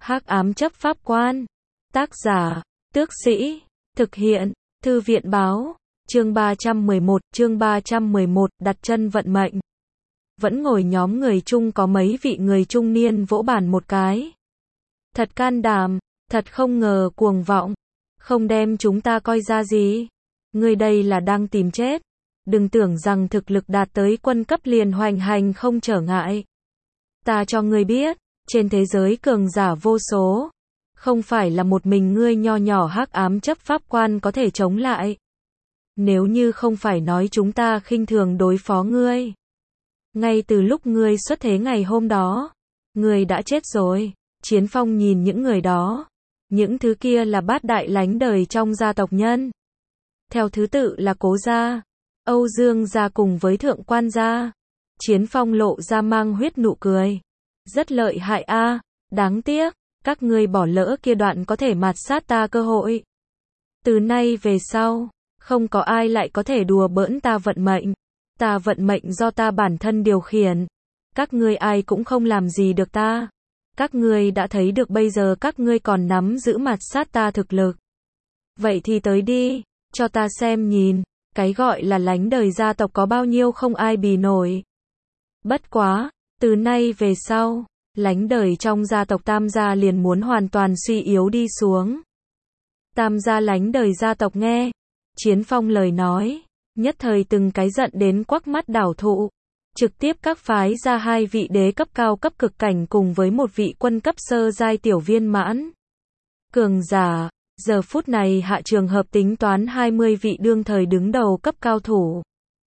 Hắc ám chấp pháp quan. Tác giả, Tước Sĩ. Thực hiện, Thư viện báo. Chương 311, đặt chân vận mệnh. Vẫn ngồi nhóm người Trung có mấy vị người trung niên vỗ bàn một cái. Thật can đảm, thật không ngờ cuồng vọng. Không đem chúng ta coi ra gì. Ngươi đây là đang tìm chết. Đừng tưởng rằng thực lực đạt tới quân cấp liền hoành hành không trở ngại. Ta cho ngươi biết, trên thế giới cường giả vô số. Không phải là một mình ngươi nho nhỏ hắc ám chấp pháp quan có thể chống lại. Nếu như không phải nói chúng ta khinh thường đối phó ngươi. Ngay từ lúc ngươi xuất thế ngày hôm đó, ngươi đã chết rồi. Chiến Phong nhìn những người đó. Những thứ kia là bát đại lánh đời trong gia tộc nhân. Theo thứ tự là Cố gia, Âu Dương gia cùng với Thượng Quan gia. Chiến Phong lộ ra mang huyết nụ cười. Rất lợi hại a, đáng tiếc, các ngươi bỏ lỡ kia đoạn có thể mạt sát ta cơ hội. Từ nay về sau, không có ai lại có thể đùa bỡn ta vận mệnh. Ta vận mệnh do ta bản thân điều khiển. Các ngươi ai cũng không làm gì được ta. Các ngươi đã thấy được bây giờ các ngươi còn nắm giữ mạt sát ta thực lực. Vậy thì tới đi, cho ta xem nhìn, cái gọi là lánh đời gia tộc có bao nhiêu không ai bì nổi. Bất quá, từ nay về sau, lánh đời trong gia tộc Tam gia liền muốn hoàn toàn suy yếu đi xuống. Tam gia lánh đời gia tộc nghe Chiến Phong lời nói, nhất thời từng cái giận đến quắc mắt đảo thụ. Trực tiếp các phái ra 2 vị đế cấp cao cấp cực cảnh cùng với một vị quân cấp sơ giai tiểu viên mãn. Cường giả, giờ phút này hạ trường hợp tính toán 20 vị đương thời đứng đầu cấp cao thủ.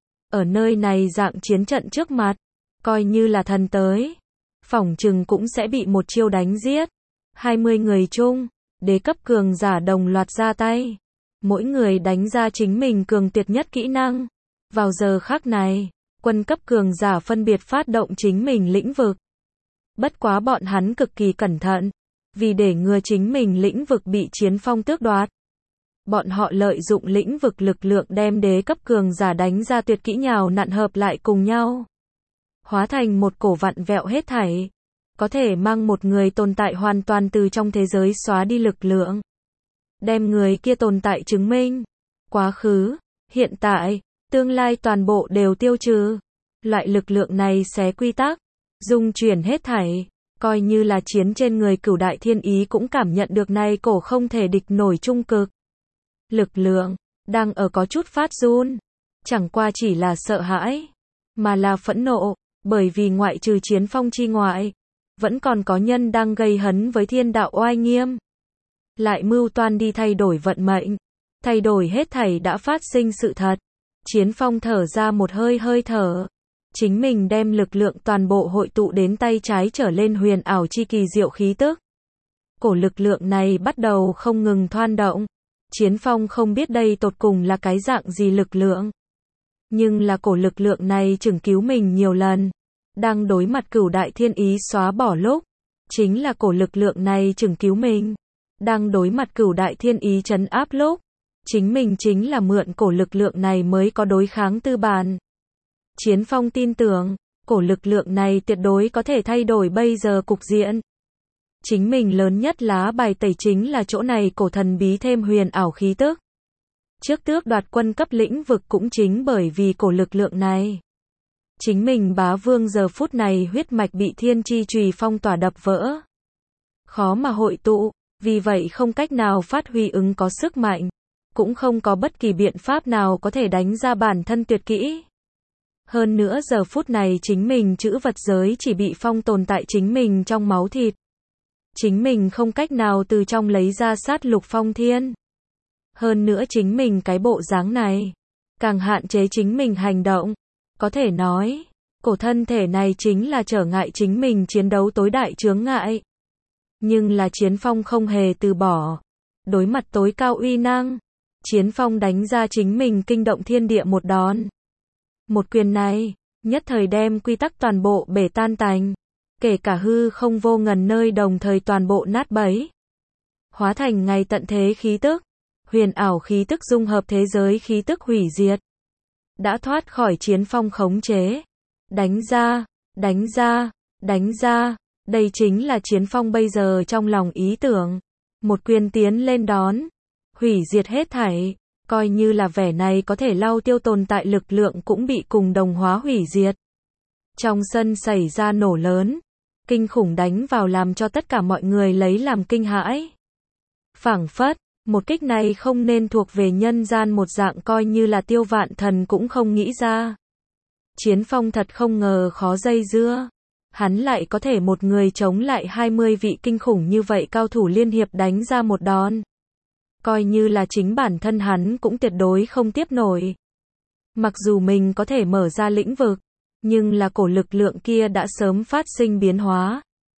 Ở nơi này dạng chiến trận trước mặt, coi như là thần tới, phỏng chừng cũng sẽ bị một chiêu đánh giết. 20 người chung, đế cấp cường giả đồng loạt ra tay. Mỗi người đánh ra chính mình cường tuyệt nhất kỹ năng. Vào giờ khắc này, quân cấp cường giả phân biệt phát động chính mình lĩnh vực. Bất quá bọn hắn cực kỳ cẩn thận, vì để ngừa chính mình lĩnh vực bị Chiến Phong tước đoạt. Bọn họ lợi dụng lĩnh vực lực lượng đem đế cấp cường giả đánh ra tuyệt kỹ nhào nặn hợp lại cùng nhau. Hóa thành một cổ vặn vẹo hết thảy. Có thể mang một người tồn tại hoàn toàn từ trong thế giới xóa đi lực lượng. Đem người kia tồn tại chứng minh. Quá khứ, hiện tại, tương lai toàn bộ đều tiêu trừ. Loại lực lượng này xé quy tắc, dung chuyển hết thảy. Coi như là chiến trên người Cửu Đại Thiên Ý cũng cảm nhận được này cổ không thể địch nổi trung cực. Lực lượng, đang ở có chút phát run. Chẳng qua chỉ là sợ hãi, mà là phẫn nộ. Bởi vì ngoại trừ Chiến Phong chi ngoại, vẫn còn có nhân đang gây hấn với thiên đạo oai nghiêm. Lại mưu toan đi thay đổi vận mệnh. Thay đổi hết thảy đã phát sinh sự thật. Chiến Phong thở ra một hơi thở. Chính mình đem lực lượng toàn bộ hội tụ đến tay trái trở lên huyền ảo chi kỳ diệu khí tức. Cổ lực lượng này bắt đầu không ngừng thoan động. Chiến Phong không biết đây tột cùng là cái dạng gì lực lượng. Nhưng là cổ lực lượng này chừng cứu mình nhiều lần. Đang đối mặt Cửu Đại Thiên Ý xóa bỏ lúc. Chính là cổ lực lượng này chừng cứu mình. Đang đối mặt Cửu Đại Thiên Ý trấn áp lúc. Chính mình chính là mượn cổ lực lượng này mới có đối kháng tư bản. Chiến Phong tin tưởng, cổ lực lượng này tuyệt đối có thể thay đổi bây giờ cục diện. Chính mình lớn nhất lá bài tẩy chính là chỗ này cổ thần bí thêm huyền ảo khí tức. Trước tước đoạt quân cấp lĩnh vực cũng chính bởi vì cổ lực lượng này. Chính mình bá vương giờ phút này huyết mạch bị thiên chi chùy phong tỏa đập vỡ. Khó mà hội tụ, vì vậy không cách nào phát huy ứng có sức mạnh. Cũng không có bất kỳ biện pháp nào có thể đánh ra bản thân tuyệt kỹ. Hơn nữa giờ phút này chính mình trữ vật giới chỉ bị phong tồn tại chính mình trong máu thịt. Chính mình không cách nào từ trong lấy ra sát lục phong thiên. Hơn nữa chính mình cái bộ dáng này, càng hạn chế chính mình hành động. Có thể nói, cổ thân thể này chính là trở ngại chính mình chiến đấu tối đại chướng ngại. Nhưng là Chiến Phong không hề từ bỏ. Đối mặt tối cao uy năng, Chiến Phong đánh ra chính mình kinh động thiên địa một đòn. Một quyền này, nhất thời đem quy tắc toàn bộ bể tan tành. Kể cả hư không vô ngần nơi đồng thời toàn bộ nát bấy. Hóa thành ngày tận thế khí tức. Huyền ảo khí tức dung hợp thế giới khí tức hủy diệt. Đã thoát khỏi Chiến Phong khống chế. Đánh ra, đánh ra, đánh ra. Đây chính là Chiến Phong bây giờ trong lòng ý tưởng. Một quyền tiến lên đón, hủy diệt hết thảy, coi như là vẻ này có thể lau tiêu tồn tại lực lượng cũng bị cùng đồng hóa hủy diệt. Trong sân xảy ra nổ lớn, kinh khủng đánh vào làm cho tất cả mọi người lấy làm kinh hãi. Phảng phất, một kích này không nên thuộc về nhân gian một dạng, coi như là Tiêu Vạn Thần cũng không nghĩ ra. Chiến Phong thật không ngờ khó dây dưa. Hắn lại có thể một người chống lại 20 vị kinh khủng như vậy cao thủ liên hiệp đánh ra một đòn. Coi như là chính bản thân hắn cũng tuyệt đối không tiếp nổi. Mặc dù mình có thể mở ra lĩnh vực, nhưng là cổ lực lượng kia đã sớm phát sinh biến hóa.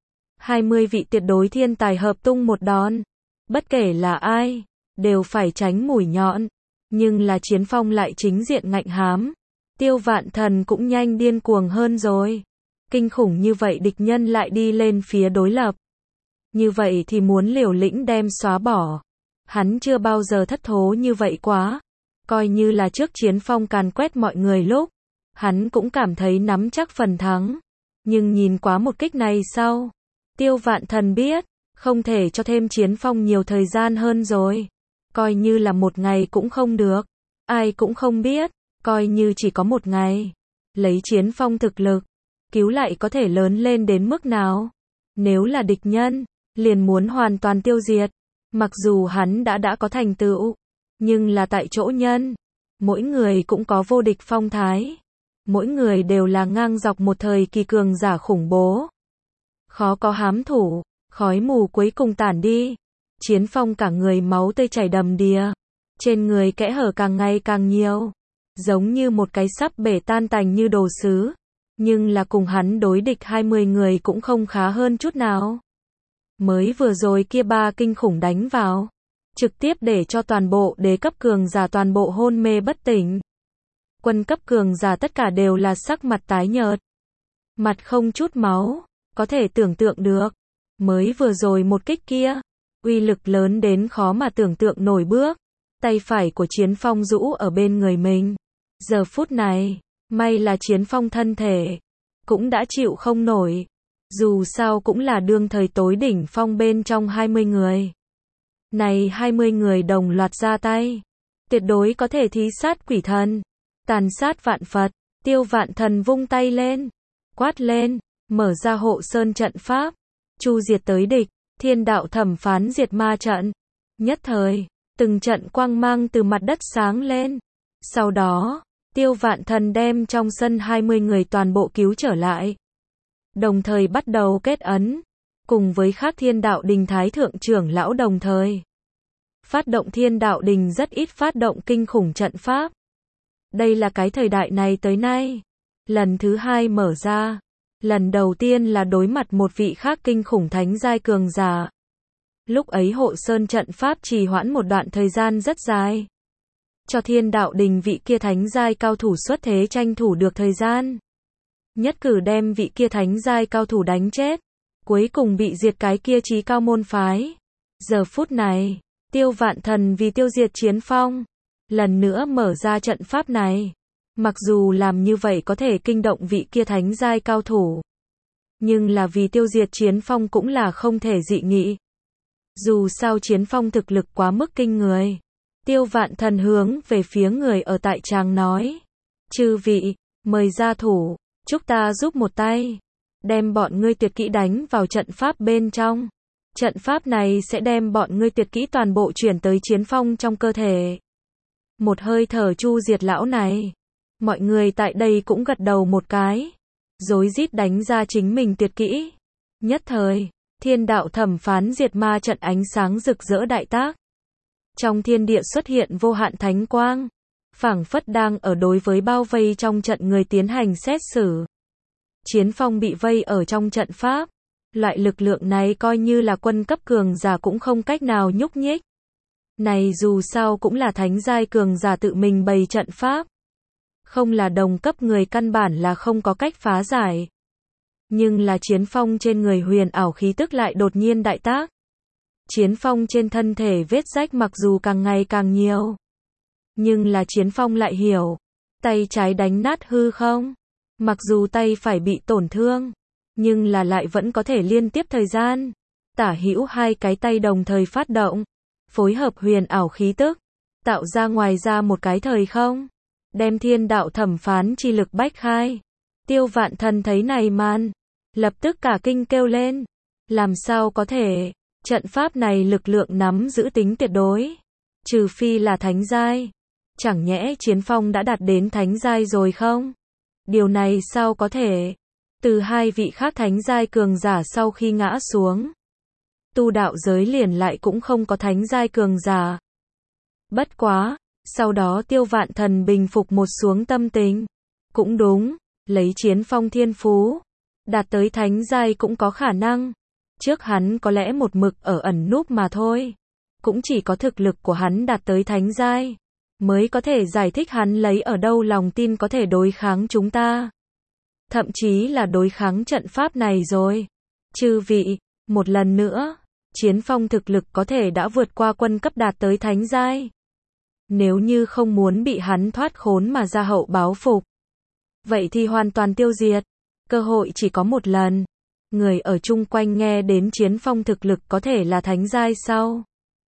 20 vị tuyệt đối thiên tài hợp tung một đòn. Bất kể là ai, đều phải tránh mũi nhọn. Nhưng là Chiến Phong lại chính diện ngạnh hám. Tiêu Vạn Thần cũng nhanh điên cuồng hơn rồi. Kinh khủng như vậy địch nhân lại đi lên phía đối lập. Như vậy thì muốn liều lĩnh đem xóa bỏ. Hắn chưa bao giờ thất thố như vậy quá. Coi như là trước Chiến Phong càn quét mọi người lúc, hắn cũng cảm thấy nắm chắc phần thắng. Nhưng nhìn quá một kích này sau, Tiêu Vạn Thần biết, không thể cho thêm Chiến Phong nhiều thời gian hơn rồi. Coi như là một ngày cũng không được. Ai cũng không biết, coi như chỉ có một ngày. Lấy Chiến Phong thực lực, cứu lại có thể lớn lên đến mức nào. Nếu là địch nhân, liền muốn hoàn toàn tiêu diệt. Mặc dù hắn đã có thành tựu, nhưng là tại chỗ nhân. Mỗi người cũng có vô địch phong thái. Mỗi người đều là ngang dọc một thời kỳ cường giả khủng bố. Khó có hám thủ, khói mù cuối cùng tản đi. Chiến Phong cả người máu tươi chảy đầm đìa. Trên người kẽ hở càng ngày càng nhiều. Giống như một cái sắp bể tan tành như đồ sứ. Nhưng là cùng hắn đối địch 20 người cũng không khá hơn chút nào. Mới vừa rồi kia ba kinh khủng đánh vào, trực tiếp để cho toàn bộ đế cấp cường giả toàn bộ hôn mê bất tỉnh. Quân cấp cường giả tất cả đều là sắc mặt tái nhợt. Mặt không chút máu, có thể tưởng tượng được. Mới vừa rồi một kích kia, uy lực lớn đến khó mà tưởng tượng nổi bước. Tay phải của Chiến Phong rũ ở bên người mình. Giờ phút này, may là Chiến Phong thân thể cũng đã chịu không nổi. Dù sao cũng là đương thời tối đỉnh phong bên trong 20 người. Này 20 người đồng loạt ra tay, tuyệt đối có thể thí sát quỷ thần, tàn sát vạn Phật. Tiêu Vạn Thần vung tay lên, quát lên, mở ra hộ sơn trận pháp, chu diệt tới địch, thiên đạo thẩm phán diệt ma trận. Nhất thời, từng trận quang mang từ mặt đất sáng lên. Sau đó, Tiêu Vạn Thần đem trong sân 20 người toàn bộ cứu trở lại. Đồng thời bắt đầu kết ấn, cùng với khác Thiên Đạo Đình Thái Thượng trưởng lão đồng thời. Phát động Thiên Đạo Đình rất ít phát động kinh khủng trận pháp. Đây là cái thời đại này tới nay. Lần thứ hai mở ra. Lần đầu tiên là đối mặt một vị khác kinh khủng thánh giai cường giả. Lúc ấy hộ sơn trận pháp trì hoãn một đoạn thời gian rất dài. Cho Thiên Đạo Đình vị kia thánh giai cao thủ xuất thế tranh thủ được thời gian. Nhất cử đem vị kia thánh giai cao thủ đánh chết. Cuối cùng bị diệt cái kia chí cao môn phái. Giờ phút này, Tiêu Vạn Thần vì tiêu diệt Chiến Phong, lần nữa mở ra trận pháp này. Mặc dù làm như vậy có thể kinh động vị kia thánh giai cao thủ, nhưng là vì tiêu diệt Chiến Phong cũng là không thể dị nghị. Dù sao Chiến Phong thực lực quá mức kinh người. Tiêu Vạn Thần hướng về phía người ở tại tràng nói. Chư vị, mời gia thủ, chúc ta giúp một tay. Đem bọn ngươi tuyệt kỹ đánh vào trận pháp bên trong. Trận pháp này sẽ đem bọn ngươi tuyệt kỹ toàn bộ chuyển tới Chiến Phong trong cơ thể. Một hơi thở chu diệt lão này. Mọi người tại đây cũng gật đầu một cái. Rối rít đánh ra chính mình tuyệt kỹ. Nhất thời, Thiên Đạo thẩm phán diệt ma trận ánh sáng rực rỡ đại tác. Trong thiên địa xuất hiện vô hạn thánh quang. Phảng phất đang ở đối với bao vây trong trận người tiến hành xét xử. Chiến Phong bị vây ở trong trận pháp. Loại lực lượng này coi như là quân cấp cường giả cũng không cách nào nhúc nhích. Này dù sao cũng là thánh giai cường giả tự mình bày trận pháp. Không là đồng cấp người căn bản là không có cách phá giải. Nhưng là Chiến Phong trên người huyền ảo khí tức lại đột nhiên đại tác. Chiến Phong trên thân thể vết rách mặc dù càng ngày càng nhiều. Nhưng là Chiến Phong lại hiểu. Tay trái đánh nát hư không. Mặc dù tay phải bị tổn thương. nhưng là lại vẫn có thể liên tiếp thời gian. Tả hữu hai cái tay đồng thời phát động, phối hợp huyền ảo khí tức, tạo ra ngoài ra một cái thời không, đem thiên đạo thẩm phán chi lực bách khai. Tiêu Vạn Thần thấy này màn, lập tức cả kinh kêu lên, làm sao có thể, trận pháp này lực lượng nắm giữ tính tuyệt đối, trừ phi là thánh giai, chẳng nhẽ Chiến Phong đã đạt đến thánh giai rồi không? Điều này sao có thể? Từ hai vị khác thánh giai cường giả sau khi ngã xuống, tu đạo giới liền lại cũng không có thánh giai cường giả. Bất quá, sau đó Tiêu Vạn Thần bình phục một xuống tâm tình. Cũng đúng, lấy Chiến Phong thiên phú, đạt tới thánh giai cũng có khả năng. Trước hắn có lẽ một mực ở ẩn núp mà thôi. Cũng chỉ có thực lực của hắn đạt tới thánh giai, mới có thể giải thích hắn lấy ở đâu lòng tin có thể đối kháng chúng ta. Thậm chí là đối kháng trận pháp này rồi. Chư vị, một lần nữa, Chiến Phong thực lực có thể đã vượt qua quân cấp đạt tới thánh giai. Nếu như không muốn bị hắn thoát khốn mà ra hậu báo phục, vậy thì hoàn toàn tiêu diệt. Cơ hội chỉ có một lần. Người ở chung quanh nghe đến Chiến Phong thực lực có thể là thánh giai sau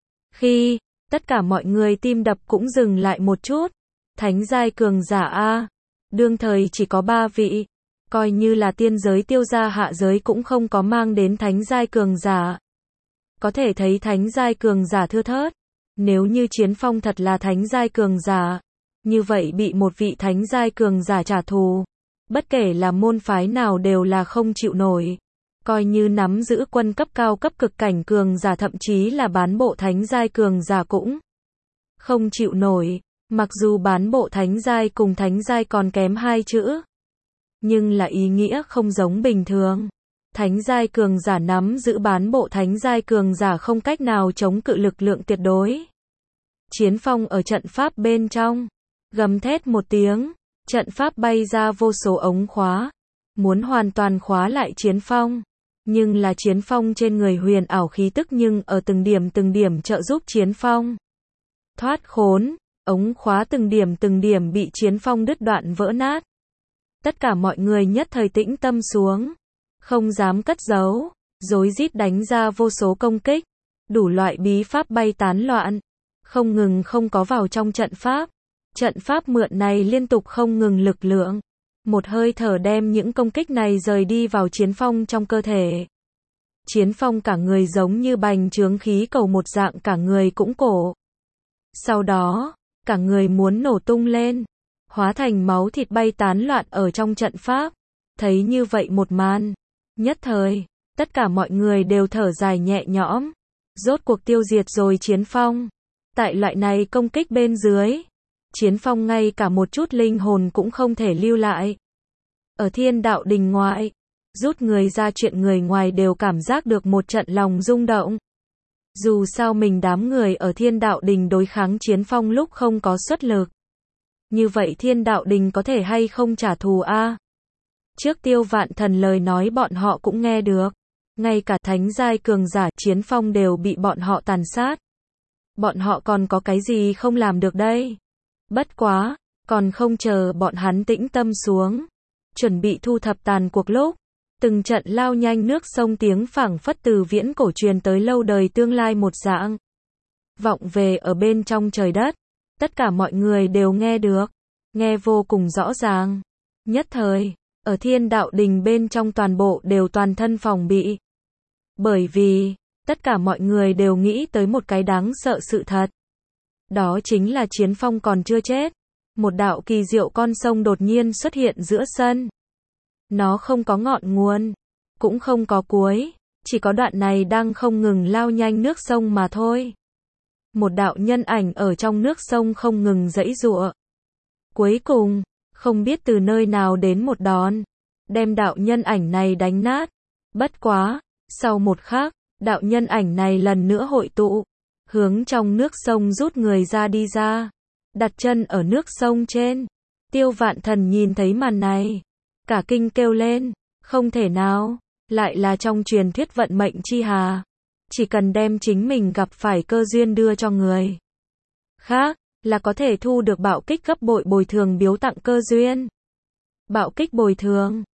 khi, tất cả mọi người tim đập cũng dừng lại một chút. Thánh giai cường giả a, đương thời chỉ có 3 vị, coi như là tiên giới Tiêu gia hạ giới cũng không có mang đến thánh giai cường giả. Có thể thấy thánh giai cường giả thưa thớt. Nếu như Chiến Phong thật là thánh giai cường giả, như vậy bị một vị thánh giai cường giả trả thù, bất kể là môn phái nào đều là không chịu nổi. Coi như nắm giữ quân cấp cao cấp cực cảnh cường giả thậm chí là bán bộ thánh giai cường giả cũng không chịu nổi. Mặc dù bán bộ thánh giai cùng thánh giai còn kém 2 chữ, nhưng là ý nghĩa không giống bình thường. Thánh giai cường giả nắm giữ bán bộ thánh giai cường giả không cách nào chống cự lực lượng tuyệt đối. Chiến Phong ở trận pháp bên trong, gầm thét một tiếng, trận pháp bay ra vô số ống khóa, muốn hoàn toàn khóa lại Chiến Phong. Nhưng là Chiến Phong trên người huyền ảo khí tức nhưng ở từng điểm trợ giúp Chiến Phong thoát khốn, ống khóa từng điểm bị Chiến Phong đứt đoạn vỡ nát. Tất cả mọi người nhất thời tĩnh tâm xuống, không dám cất giấu, rối rít đánh ra vô số công kích, đủ loại bí pháp bay tán loạn, không ngừng không có vào trong trận pháp. Trận pháp mượn này liên tục không ngừng lực lượng, một hơi thở đem những công kích này rời đi vào Chiến Phong trong cơ thể. Chiến Phong cả người giống như bành trướng khí cầu một dạng, cả người cũng cổ. Sau đó, cả người muốn nổ tung lên, hóa thành máu thịt bay tán loạn ở trong trận pháp. Thấy như vậy một màn, nhất thời, tất cả mọi người đều thở dài nhẹ nhõm. Rốt cuộc tiêu diệt rồi Chiến Phong. Tại loại này công kích bên dưới, Chiến Phong ngay cả một chút linh hồn cũng không thể lưu lại. Ở Thiên Đạo Đình ngoại, rút người ra chuyện người ngoài đều cảm giác được một trận lòng rung động. Dù sao mình đám người ở Thiên Đạo Đình đối kháng Chiến Phong lúc không có xuất lực. Như vậy Thiên Đạo Đình có thể hay không trả thù a? Trước Tiêu Vạn Thần lời nói bọn họ cũng nghe được. Ngay cả thánh giai cường giả Chiến Phong đều bị bọn họ tàn sát. Bọn họ còn có cái gì không làm được đây? Bất quá, còn không chờ bọn hắn tĩnh tâm xuống, chuẩn bị thu thập tàn cuộc lúc, từng trận lao nhanh nước sông tiếng phảng phất từ viễn cổ truyền tới lâu đời tương lai một dạng. Vọng về ở bên trong trời đất, tất cả mọi người đều nghe được, nghe vô cùng rõ ràng. Nhất thời, ở Thiên Đạo Đình bên trong toàn bộ đều toàn thân phòng bị. Bởi vì, tất cả mọi người đều nghĩ tới một cái đáng sợ sự thật. Đó chính là Chiến Phong còn chưa chết. Một đạo kỳ diệu con sông đột nhiên xuất hiện giữa sân. Nó không có ngọn nguồn, cũng không có cuối, chỉ có đoạn này đang không ngừng lao nhanh nước sông mà thôi. Một đạo nhân ảnh ở trong nước sông không ngừng giãy giụa. Cuối cùng, không biết từ nơi nào đến một đòn, đem đạo nhân ảnh này đánh nát. Bất quá, sau một khắc, đạo nhân ảnh này lần nữa hội tụ, hướng trong nước sông rút người ra đi ra, đặt chân ở nước sông trên. Tiêu Vạn Thần nhìn thấy màn này, cả kinh kêu lên, không thể nào, lại là trong truyền thuyết vận mệnh chi hà. Chỉ cần đem chính mình gặp phải cơ duyên đưa cho người khác, là có thể thu được bạo kích gấp bội bồi thường biếu tặng cơ duyên. Bạo kích bồi thường,